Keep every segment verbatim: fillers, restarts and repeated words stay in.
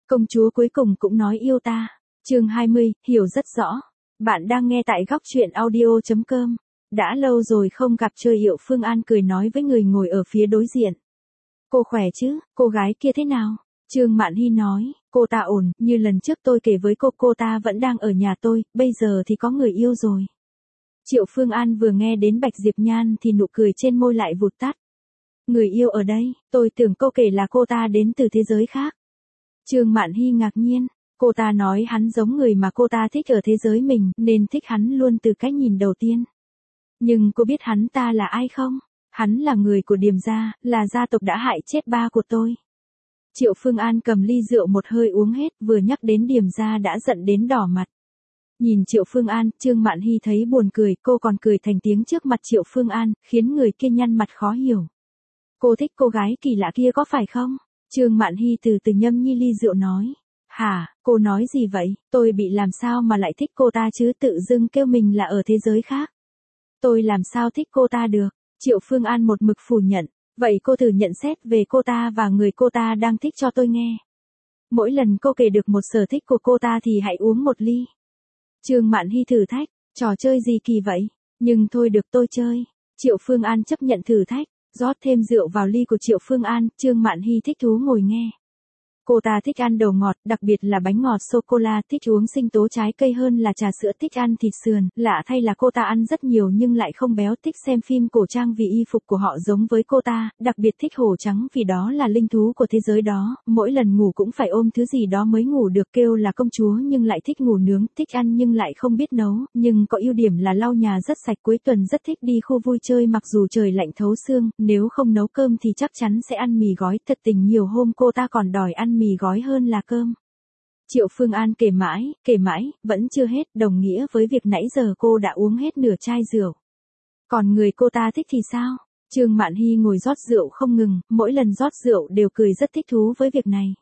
Công chúa cuối cùng cũng nói yêu ta. Chương hai mươi, hiểu rất rõ. Bạn đang nghe tại góc truyện audio chấm com. Đã lâu rồi không gặp chơi Triệu Phương An cười nói với người ngồi ở phía đối diện. Cô khỏe chứ, cô gái kia thế nào? Trương Mạn Hy nói, cô ta ổn, như lần trước tôi kể với cô, cô ta vẫn đang ở nhà tôi, bây giờ thì có người yêu rồi. Triệu Phương An vừa nghe đến Bạch Diệp Nhan thì nụ cười trên môi lại vụt tắt. Người yêu ở đây, tôi tưởng cô kể là cô ta đến từ thế giới khác. Trương Mạn Hy ngạc nhiên, cô ta nói hắn giống người mà cô ta thích ở thế giới mình, nên thích hắn luôn từ cách nhìn đầu tiên. Nhưng cô biết hắn ta là ai không? Hắn là người của Điềm gia, là gia tộc đã hại chết ba của tôi. Triệu Phương An cầm ly rượu một hơi uống hết, vừa nhắc đến Điềm gia đã giận đến đỏ mặt. Nhìn Triệu Phương An, Trương Mạn Hy thấy buồn cười, cô còn cười thành tiếng trước mặt Triệu Phương An, khiến người kia nhăn mặt khó hiểu. Cô thích cô gái kỳ lạ kia có phải không? Trương Mạn Hy từ từ nhâm nhi ly rượu nói. Hả, cô nói gì vậy? Tôi bị làm sao mà lại thích cô ta chứ, tự dưng kêu mình là ở thế giới khác. Tôi làm sao thích cô ta được? Triệu Phương An một mực phủ nhận. Vậy cô thử nhận xét về cô ta và người cô ta đang thích cho tôi nghe. Mỗi lần cô kể được một sở thích của cô ta thì hãy uống một ly. Trương Mạn Hy thử thách, trò chơi gì kỳ vậy? Nhưng thôi được, tôi chơi. Triệu Phương An chấp nhận thử thách, rót thêm rượu vào ly của Triệu Phương An, Trương Mạn Hy thích thú ngồi nghe. Cô ta thích ăn đồ ngọt, đặc biệt là bánh ngọt sô-cô-la, thích uống sinh tố trái cây hơn là trà sữa, thích ăn thịt sườn, lạ thay là cô ta ăn rất nhiều nhưng lại không béo, thích xem phim cổ trang vì y phục của họ giống với cô ta, đặc biệt thích hổ trắng vì đó là linh thú của thế giới đó, mỗi lần ngủ cũng phải ôm thứ gì đó mới ngủ được, kêu là công chúa nhưng lại thích ngủ nướng, thích ăn nhưng lại không biết nấu, nhưng có ưu điểm là lau nhà rất sạch, cuối tuần rất thích đi khu vui chơi mặc dù trời lạnh thấu xương, nếu không nấu cơm thì chắc chắn sẽ ăn mì gói, thật tình nhiều hôm cô ta còn đòi ăn mì gói hơn là cơm. Triệu Phương An kể mãi, kể mãi, vẫn chưa hết, đồng nghĩa với việc nãy giờ cô đã uống hết nửa chai rượu. Còn người cô ta thích thì sao? Trương Mạn Hy ngồi rót rượu không ngừng, mỗi lần rót rượu đều cười rất thích thú với việc này.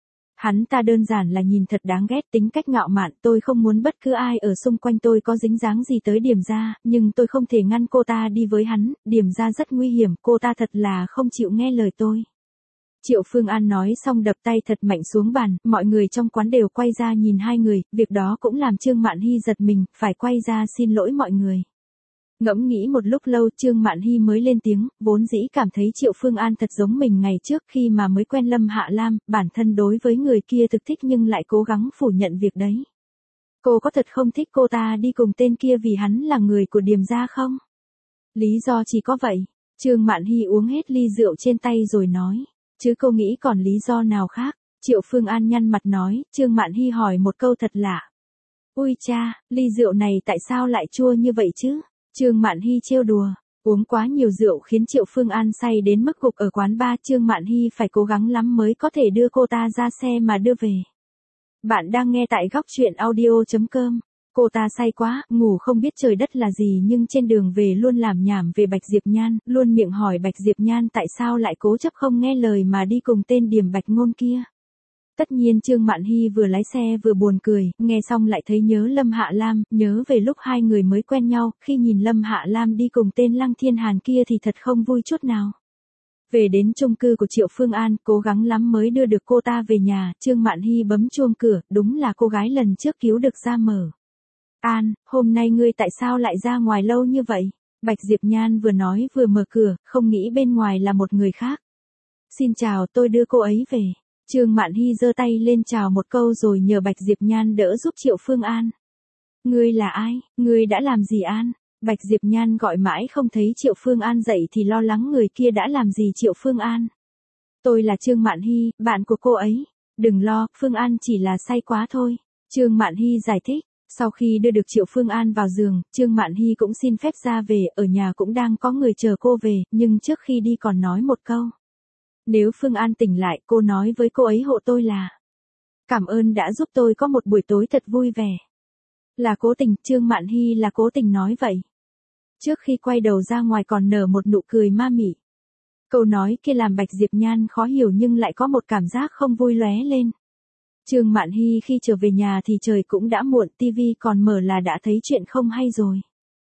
Hắn ta đơn giản là nhìn thật đáng ghét, tính cách ngạo mạn, tôi không muốn bất cứ ai ở xung quanh tôi có dính dáng gì tới Điềm gia, nhưng tôi không thể ngăn cô ta đi với hắn, Điềm gia rất nguy hiểm, cô ta thật là không chịu nghe lời tôi. Triệu Phương An nói xong đập tay thật mạnh xuống bàn, mọi người trong quán đều quay ra nhìn hai người, việc đó cũng làm Trương Mạn Hy giật mình, phải quay ra xin lỗi mọi người. Ngẫm nghĩ một lúc lâu, Trương Mạn Hy mới lên tiếng, vốn dĩ cảm thấy Triệu Phương An thật giống mình ngày trước khi mà mới quen Lâm Hạ Lam, bản thân đối với người kia thực thích nhưng lại cố gắng phủ nhận việc đấy. Cô có thật không thích cô ta đi cùng tên kia vì hắn là người của Điềm gia không? Lý do chỉ có vậy. Trương Mạn Hy uống hết ly rượu trên tay rồi nói. Chứ cô nghĩ còn lý do nào khác? Triệu Phương An nhăn mặt nói, Trương Mạn Hy hỏi một câu thật lạ. Ui cha, ly rượu này tại sao lại chua như vậy chứ? Trương Mạn Hy trêu đùa, uống quá nhiều rượu khiến Triệu Phương An say đến mức gục ở quán bar, Trương Mạn Hy phải cố gắng lắm mới có thể đưa cô ta ra xe mà đưa về. Bạn đang nghe tại góc truyện audio chấm com. Cô ta say quá, ngủ không biết trời đất là gì nhưng trên đường về luôn làm nhảm về Bạch Diệp Nhan, luôn miệng hỏi Bạch Diệp Nhan tại sao lại cố chấp không nghe lời mà đi cùng tên Điềm Bạch Ngôn kia. Tất nhiên Trương Mạn Hy vừa lái xe vừa buồn cười, nghe xong lại thấy nhớ Lâm Hạ Lam, nhớ về lúc hai người mới quen nhau, khi nhìn Lâm Hạ Lam đi cùng tên Lăng Thiên Hàn kia thì thật không vui chút nào. Về đến chung cư của Triệu Phương An, cố gắng lắm mới đưa được cô ta về nhà, Trương Mạn Hy bấm chuông cửa, đúng là cô gái lần trước cứu được ra mở. An, hôm nay ngươi tại sao lại ra ngoài lâu như vậy? Bạch Diệp Nhan vừa nói vừa mở cửa, không nghĩ bên ngoài là một người khác. Xin chào, tôi đưa cô ấy về. Trương Mạn Hy giơ tay lên chào một câu rồi nhờ Bạch Diệp Nhan đỡ giúp Triệu Phương An. Ngươi là ai? Ngươi đã làm gì An? Bạch Diệp Nhan gọi mãi không thấy Triệu Phương An dậy thì lo lắng người kia đã làm gì Triệu Phương An. Tôi là Trương Mạn Hy, bạn của cô ấy. Đừng lo, Phương An chỉ là say quá thôi. Trương Mạn Hy giải thích. Sau khi đưa được Triệu Phương An vào giường, Trương Mạn Hy cũng xin phép ra về, ở nhà cũng đang có người chờ cô về, nhưng trước khi đi còn nói một câu. Nếu Phương An tỉnh lại, cô nói với cô ấy hộ tôi là. Cảm ơn đã giúp tôi có một buổi tối thật vui vẻ. Là cố tình, Trương Mạn Hy là cố tình nói vậy. Trước khi quay đầu ra ngoài còn nở một nụ cười ma mị. Câu nói kia làm Bạch Diệp Nhan khó hiểu nhưng lại có một cảm giác không vui lóe lên. Trương Mạn Hy khi trở về nhà thì trời cũng đã muộn, tivi còn mở là đã thấy chuyện không hay rồi.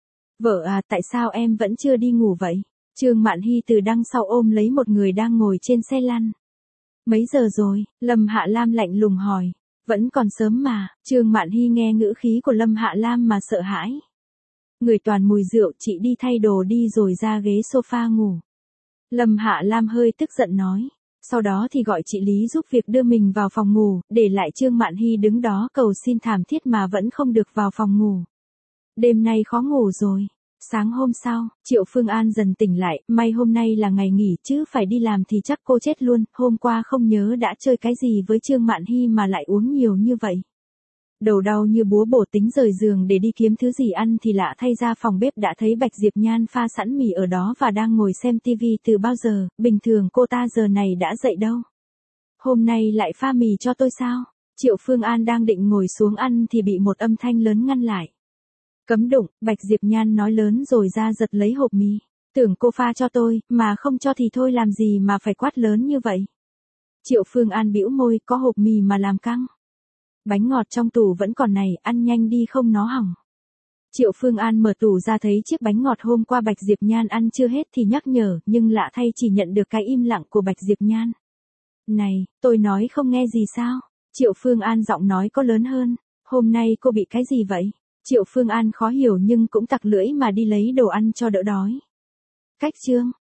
Vợ à, tại sao em vẫn chưa đi ngủ vậy? Trương Mạn Hy từ đằng sau ôm lấy một người đang ngồi trên xe lăn. Mấy giờ rồi? Lâm Hạ Lam lạnh lùng hỏi. Vẫn còn sớm mà, Trương Mạn Hy nghe ngữ khí của Lâm Hạ Lam mà sợ hãi. Người toàn mùi rượu, chị đi thay đồ đi rồi ra ghế sofa ngủ. Lâm Hạ Lam hơi tức giận nói. Sau đó thì gọi chị Lý giúp việc đưa mình vào phòng ngủ, để lại Trương Mạn Hy đứng đó cầu xin thảm thiết mà vẫn không được vào phòng ngủ. Đêm nay khó ngủ rồi. Sáng hôm sau, Triệu Phương An dần tỉnh lại, may hôm nay là ngày nghỉ chứ phải đi làm thì chắc cô chết luôn, hôm qua không nhớ đã chơi cái gì với Trương Mạn Hy mà lại uống nhiều như vậy. Đầu đau như búa bổ tính rời giường để đi kiếm thứ gì ăn thì lạ thay ra phòng bếp đã thấy Bạch Diệp Nhan pha sẵn mì ở đó và đang ngồi xem tivi từ bao giờ, bình thường cô ta giờ này đã dậy đâu. Hôm nay lại pha mì cho tôi sao? Triệu Phương An đang định ngồi xuống ăn thì bị một âm thanh lớn ngăn lại. Cấm đụng, Bạch Diệp Nhan nói lớn rồi ra giật lấy hộp mì. Tưởng cô pha cho tôi, mà không cho thì thôi làm gì mà phải quát lớn như vậy. Triệu Phương An bĩu môi, có hộp mì mà làm căng. Bánh ngọt trong tủ vẫn còn này, ăn nhanh đi không nó hỏng. Triệu Phương An mở tủ ra thấy chiếc bánh ngọt hôm qua Bạch Diệp Nhan ăn chưa hết thì nhắc nhở, nhưng lạ thay chỉ nhận được cái im lặng của Bạch Diệp Nhan. Này, tôi nói không nghe gì sao? Triệu Phương An giọng nói có lớn hơn. Hôm nay cô bị cái gì vậy? Triệu Phương An khó hiểu nhưng cũng tặc lưỡi mà đi lấy đồ ăn cho đỡ đói. Cách chương